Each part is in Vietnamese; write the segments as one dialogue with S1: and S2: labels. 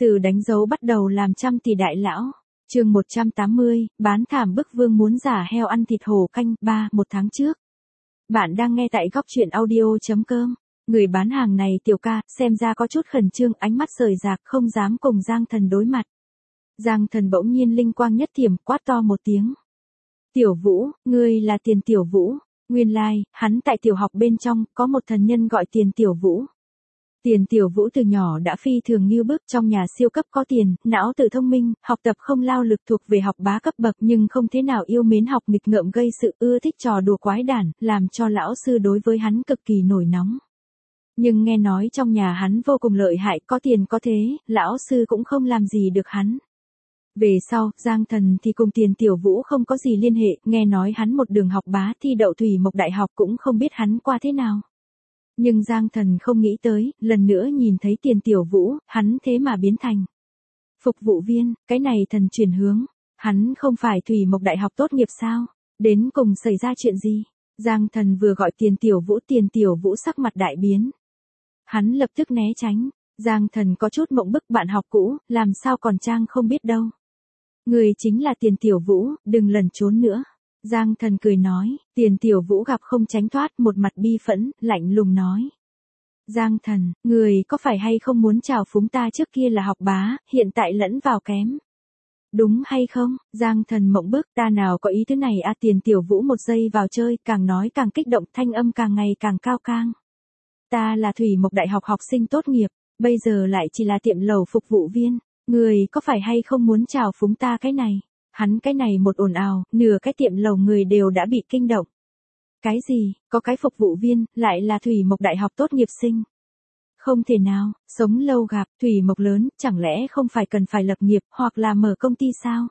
S1: Từ đánh dấu bắt đầu làm trăm tỷ đại lão. Chương 180, bán thảm bức vương muốn giả heo ăn thịt hổ canh 3 một tháng trước. Bạn đang nghe tại góc truyện audio.com. Người bán hàng này tiểu ca, xem ra có chút khẩn trương, ánh mắt rời rạc, không dám cùng Giang Thần đối mặt. Giang Thần bỗng nhiên linh quang nhất thiểm, quát to một tiếng. Tiểu Vũ, ngươi là Tiền Tiểu Vũ. Nguyên lai, hắn tại tiểu học bên trong, có một thần nhân gọi Tiền Tiểu Vũ. Tiền Tiểu Vũ từ nhỏ đã phi thường như bức, trong nhà siêu cấp có tiền, não tự thông minh, học tập không lao lực, thuộc về học bá cấp bậc, nhưng không thế nào yêu mến học, nghịch ngợm gây sự, ưa thích trò đùa quái đản, làm cho lão sư đối với hắn cực kỳ nổi nóng. Nhưng nghe nói trong nhà hắn vô cùng lợi hại, có tiền có thế, lão sư cũng không làm gì được hắn. Về sau, Giang Thần thì cùng Tiền Tiểu Vũ không có gì liên hệ, nghe nói hắn một đường học bá thi đậu Thủy Mộc Đại học, cũng không biết hắn qua thế nào. Nhưng Giang Thần không nghĩ tới, lần nữa nhìn thấy Tiền Tiểu Vũ, hắn thế mà biến thành phục vụ viên, cái này thần chuyển hướng. Hắn không phải Thủy Mộc Đại học tốt nghiệp sao? Đến cùng xảy ra chuyện gì? Giang Thần vừa gọi Tiền Tiểu Vũ sắc mặt đại biến. Hắn lập tức né tránh. Giang Thần có chút mộng bức, bạn học cũ, làm sao còn trang không biết đâu. Người chính là Tiền Tiểu Vũ, đừng lẩn trốn nữa. Giang Thần cười nói, Tiền Tiểu Vũ gặp không tránh thoát, một mặt bi phẫn, lạnh lùng nói. Giang Thần, người có phải hay không muốn chào phúng ta trước kia là học bá, hiện tại lẫn vào kém? Đúng hay không? Giang Thần mộng bức, ta nào có ý thứ này à? Tiền Tiểu Vũ một giây vào chơi, càng nói càng kích động, thanh âm càng ngày càng cao cang. Ta là Thủy Mộc Đại học học sinh tốt nghiệp, bây giờ lại chỉ là tiệm lẩu phục vụ viên, người có phải hay không muốn chào phúng ta cái này? Hắn cái này một ồn ào, nửa cái tiệm lẩu người đều đã bị kinh động. Cái gì, có cái phục vụ viên, lại là Thủy Mộc Đại học tốt nghiệp sinh? Không thể nào, sống lâu gặp, Thủy Mộc lớn, chẳng lẽ không phải cần phải lập nghiệp, hoặc là mở công ty sao?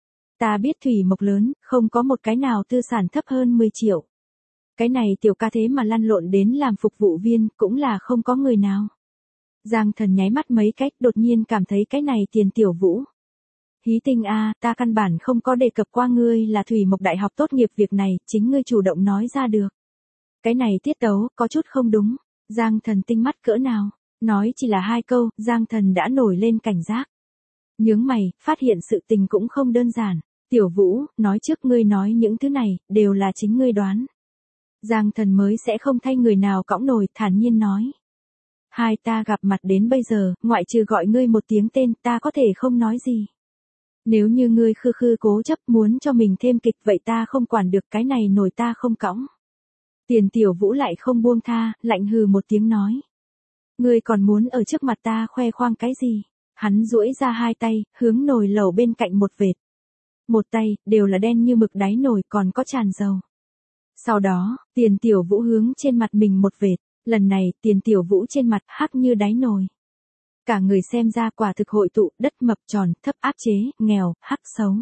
S1: Ta biết Thủy Mộc lớn, không có một cái nào tư sản thấp hơn 10 triệu. Cái này tiểu ca thế mà lăn lộn đến làm phục vụ viên, cũng là không có người nào. Giang Thần nháy mắt mấy cách, đột nhiên cảm thấy cái này Tiền Tiểu Vũ. Hí tinh a, ta căn bản không có đề cập qua ngươi là Thủy Mộc Đại học tốt nghiệp, việc này, chính ngươi chủ động nói ra được. Cái này tiết tấu, có chút không đúng. Giang Thần tinh mắt cỡ nào, nói chỉ là 2 câu, Giang Thần đã nổi lên cảnh giác. Nhướng mày, phát hiện sự tình cũng không đơn giản. Tiểu Vũ, nói trước ngươi nói những thứ này, đều là chính ngươi đoán. Giang Thần mới sẽ không thay người nào cõng nổi, thản nhiên nói. Hai ta gặp mặt đến bây giờ, ngoại trừ gọi ngươi một tiếng tên, ta có thể không nói gì. Nếu như ngươi khư cố chấp muốn cho mình thêm kịch, vậy ta không quản được, cái này nổi ta không cõng. Tiền Tiểu Vũ lại không buông tha, lạnh hừ một tiếng nói. Ngươi còn muốn ở trước mặt ta khoe khoang cái gì? Hắn duỗi ra 2 tay, hướng nồi lẩu bên cạnh một vệt. Một tay, đều là đen như mực đáy nồi, còn có tràn dầu. Sau đó, Tiền Tiểu Vũ hướng trên mặt mình một vệt, lần này Tiền Tiểu Vũ trên mặt hắc như đáy nồi. Cả người xem ra quả thực hội tụ, đất mập tròn, thấp áp chế, nghèo, hắc xấu.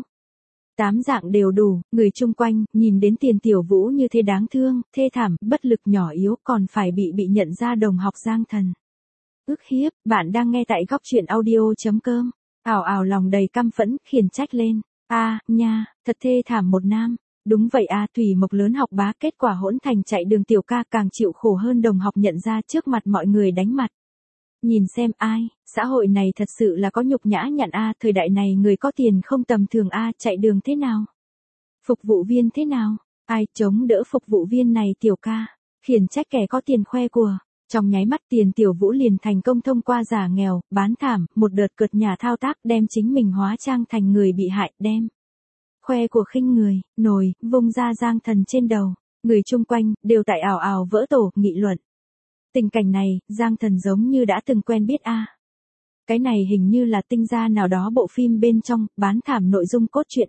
S1: 8 dạng đều đủ, người chung quanh, nhìn đến Tiền Tiểu Vũ như thế đáng thương, thê thảm, bất lực nhỏ yếu, còn phải bị nhận ra đồng học Giang Thần. Ức hiếp, bạn đang nghe tại góc truyện audio.com. Ảo lòng đầy căm phẫn, khiển trách lên. Nha, thật thê thảm một nam. Đúng vậy Thủy Mộc lớn học bá, kết quả hỗn thành chạy đường tiểu ca, càng chịu khổ hơn đồng học nhận ra trước mặt mọi người đánh mặt. Nhìn xem ai, xã hội này thật sự là có nhục nhã nhặn thời đại này người có tiền không tầm thường chạy đường thế nào? Phục vụ viên thế nào? Ai chống đỡ phục vụ viên này tiểu ca? Khiển trách kẻ có tiền khoe của. Trong nháy mắt Tiền Tiểu Vũ liền thành công thông qua giả nghèo, bán thảm, một đợt cợt nhả thao tác, đem chính mình hóa trang thành người bị hại, đem khoe của khinh người, nồi, vung ra Giang Thần trên đầu. Người chung quanh, đều tại ảo vỡ tổ, nghị luận. Tình cảnh này, Giang Thần giống như đã từng quen biết Cái này hình như là tinh ra nào đó bộ phim bên trong, bán thảm nội dung cốt truyện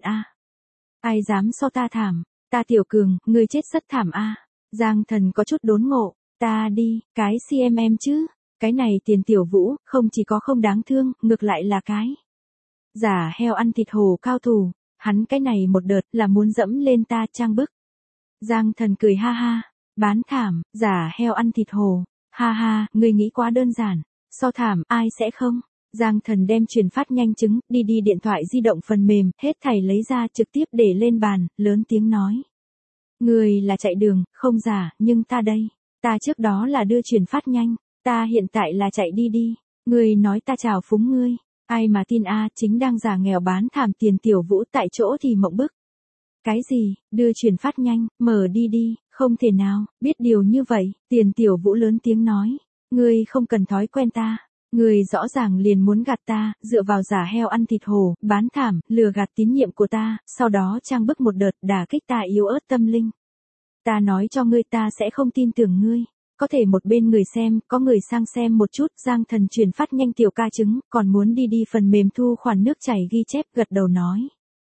S1: Ai dám so ta thảm, ta Tiểu Cường, ngươi chết rất thảm Giang Thần có chút đốn ngộ, ta đi, cái CMM chứ, cái này Tiền Tiểu Vũ, không chỉ có không đáng thương, ngược lại là cái giả heo ăn thịt hổ cao thủ. Hắn cái này một đợt là muốn dẫm lên ta trang bức. Giang Thần cười ha ha, bán thảm, giả heo ăn thịt hổ, ha ha, ngươi nghĩ quá đơn giản, so thảm, ai sẽ không? Giang Thần đem truyền phát nhanh chứng, đi điện thoại di động phần mềm, hết thảy lấy ra trực tiếp để lên bàn, lớn tiếng nói. Ngươi là chạy đường, không giả, nhưng ta đây, ta trước đó là đưa truyền phát nhanh, ta hiện tại là chạy đi. Ngươi nói ta chào phúng ngươi, Ai mà tin a, chính đang giả nghèo bán thảm Tiền Tiểu Vũ tại chỗ thì mộng bức. Cái gì, đưa chuyển phát nhanh, mở đi, không thể nào, biết điều như vậy, Tiền Tiểu Vũ lớn tiếng nói. Ngươi không cần thói quen ta. Ngươi rõ ràng liền muốn gạt ta, dựa vào giả heo ăn thịt hổ, bán thảm, lừa gạt tín nhiệm của ta, sau đó trang bức một đợt đả kích ta yếu ớt tâm linh. Ta nói cho ngươi ta sẽ không tin tưởng ngươi. Có thể một bên người xem, có người sang xem một chút, Giang Thần truyền phát nhanh tiểu ca chứng, còn muốn đi phần mềm thu khoản nước chảy ghi chép gật đầu nói.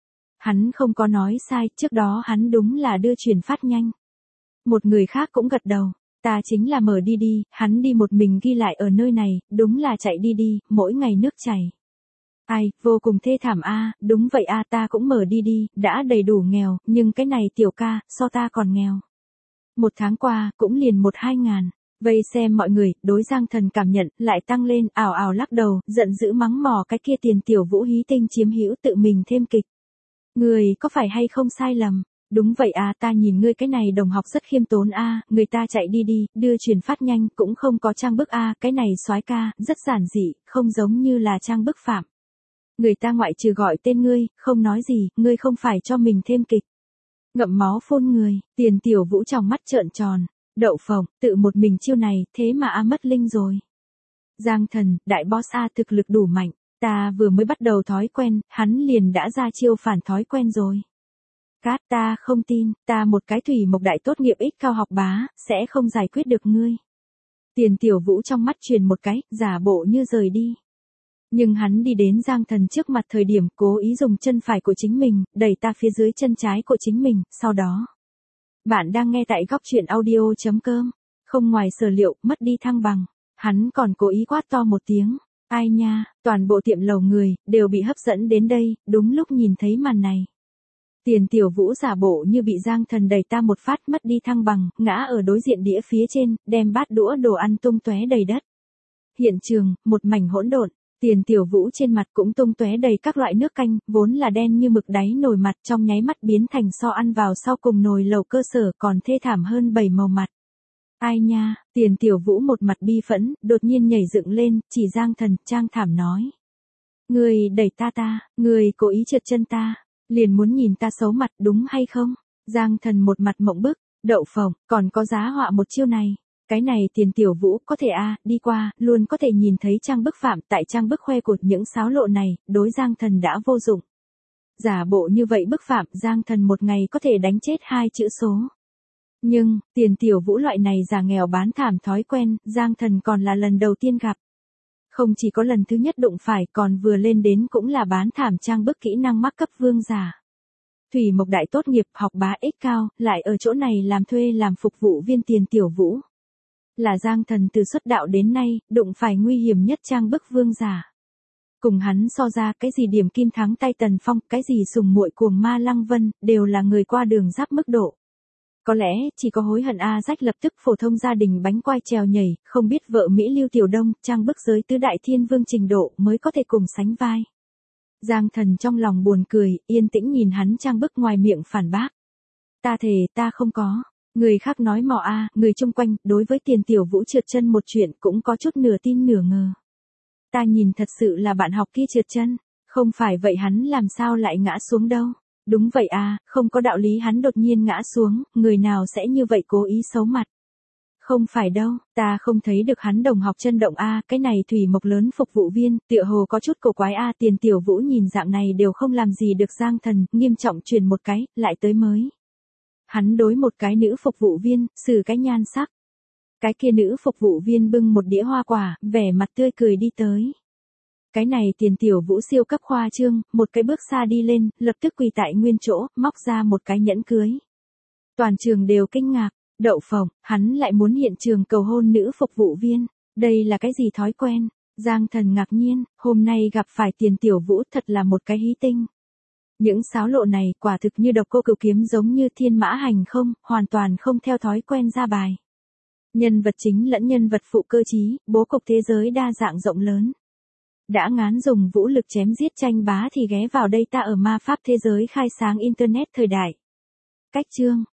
S1: Hắn không có nói sai, trước đó hắn đúng là đưa truyền phát nhanh. Một người khác cũng gật đầu, ta chính là mở đi, hắn đi một mình ghi lại ở nơi này, đúng là chạy đi, mỗi ngày nước chảy. Ai, vô cùng thê thảm a, đúng vậy a, ta cũng mở đi, đã đầy đủ nghèo, nhưng cái này tiểu ca, so ta còn nghèo. Một tháng qua, cũng liền 1-2 ngàn. Vây xem mọi người, đối Giang Thần cảm nhận, lại tăng lên, ảo ảo lắc đầu, giận dữ mắng mỏ cái kia Tiền Tiểu Vũ hí tinh chiếm hữu tự mình thêm kịch. Người có phải hay không sai lầm? Đúng vậy à, ta nhìn ngươi cái này đồng học rất khiêm tốn a, người ta chạy đi, đưa truyền phát nhanh, cũng không có trang bức a, cái này soái ca, rất giản dị, không giống như là trang bức phạm. Người ta ngoại trừ gọi tên ngươi, không nói gì, ngươi không phải cho mình thêm kịch. Ngậm máu phun người, Tiền Tiểu Vũ trong mắt trợn tròn, đậu phộng, tự một mình chiêu này, thế mà mất linh rồi. Giang Thần, đại boss a, thực lực đủ mạnh, ta vừa mới bắt đầu thói quen, hắn liền đã ra chiêu phản thói quen rồi. Cát, ta không tin, ta một cái thủy mộc đại tốt nghiệp ích cao học bá, sẽ không giải quyết được ngươi. Tiền Tiểu Vũ trong mắt truyền một cái, giả bộ như rời đi. Nhưng hắn đi đến Giang Thần trước mặt thời điểm cố ý dùng chân phải của chính mình, đẩy ta phía dưới chân trái của chính mình, sau đó. Bạn đang nghe tại góc truyện audio.com. Không ngoài sở liệu, mất đi thăng bằng. Hắn còn cố ý quát to một tiếng. Ai nha, toàn bộ tiệm lầu người, đều bị hấp dẫn đến đây, đúng lúc nhìn thấy màn này. Tiền Tiểu Vũ giả bộ như bị Giang Thần đẩy ta một phát mất đi thăng bằng, ngã ở đối diện đĩa phía trên, đem bát đũa đồ ăn tung tóe đầy đất. Hiện trường, một mảnh hỗn độn. Tiền Tiểu Vũ trên mặt cũng tung tóe đầy các loại nước canh, vốn là đen như mực đáy nồi mặt trong nháy mắt biến thành so ăn vào sau cùng nồi lẩu cơ sở còn thê thảm hơn 7 màu mặt. Ai nha, Tiền Tiểu Vũ một mặt bi phẫn, đột nhiên nhảy dựng lên, chỉ Giang Thần, trang thảm nói. Người đẩy ta, người cố ý trượt chân ta, liền muốn nhìn ta xấu mặt đúng hay không? Giang Thần một mặt mộng bức, đậu phộng, còn có giá họa một chiêu này. Cái này Tiền Tiểu Vũ có thể đi qua, luôn có thể nhìn thấy trang bức phạm tại trang bức khoe cột những xáo lộ này, đối Giang Thần đã vô dụng. Giả bộ như vậy bức phạm Giang Thần một ngày có thể đánh chết 2 chữ số. Nhưng, Tiền Tiểu Vũ loại này giả nghèo bán thảm thói quen, Giang Thần còn là lần đầu tiên gặp. Không chỉ có lần thứ nhất đụng phải còn vừa lên đến cũng là bán thảm trang bức kỹ năng mắc cấp vương giả. Thủy mộc đại tốt nghiệp học bá ích cao, lại ở chỗ này làm thuê làm phục vụ viên Tiền Tiểu Vũ. Là Giang Thần từ xuất đạo đến nay, đụng phải nguy hiểm nhất trang bức vương giả. Cùng hắn so ra cái gì điểm kim thắng tay Tần Phong, cái gì sùng muội cuồng ma Lăng Vân, đều là người qua đường giáp mức độ. Có lẽ, chỉ có hối hận rách lập tức phổ thông gia đình bánh quai trèo nhảy, không biết vợ Mỹ Lưu Tiểu Đông, trang bức giới tứ đại thiên vương trình độ mới có thể cùng sánh vai. Giang Thần trong lòng buồn cười, yên tĩnh nhìn hắn trang bức ngoài miệng phản bác. Ta thề ta không có. Người khác nói mò người chung quanh, đối với Tiền Tiểu Vũ trượt chân một chuyện cũng có chút nửa tin nửa ngờ. Ta nhìn thật sự là bạn học kia trượt chân, không phải vậy hắn làm sao lại ngã xuống đâu. Đúng vậy không có đạo lý hắn đột nhiên ngã xuống, người nào sẽ như vậy cố ý xấu mặt. Không phải đâu, ta không thấy được hắn đồng học chân động cái này thủy mộc lớn phục vụ viên, tựa hồ có chút cổ quái Tiền Tiểu Vũ nhìn dạng này đều không làm gì được Giang Thần, nghiêm trọng truyền một cái, lại tới mới. Hắn đối một cái nữ phục vụ viên, xử cái nhan sắc. Cái kia nữ phục vụ viên bưng một đĩa hoa quả, vẻ mặt tươi cười đi tới. Cái này Tiền Tiểu Vũ siêu cấp khoa trương, một cái bước xa đi lên, lập tức quỳ tại nguyên chỗ, móc ra một cái nhẫn cưới. Toàn trường đều kinh ngạc, đậu phộng, hắn lại muốn hiện trường cầu hôn nữ phục vụ viên. Đây là cái gì thói quen? Giang Thần ngạc nhiên, hôm nay gặp phải Tiền Tiểu Vũ thật là một cái hí tinh. Những xáo lộ này quả thực như độc cô cửu kiếm giống như thiên mã hành không, hoàn toàn không theo thói quen ra bài. Nhân vật chính lẫn nhân vật phụ cơ trí, bố cục thế giới đa dạng rộng lớn. Đã ngán dùng vũ lực chém giết tranh bá thì ghé vào đây ta ở ma pháp thế giới khai sáng internet thời đại. Cách chương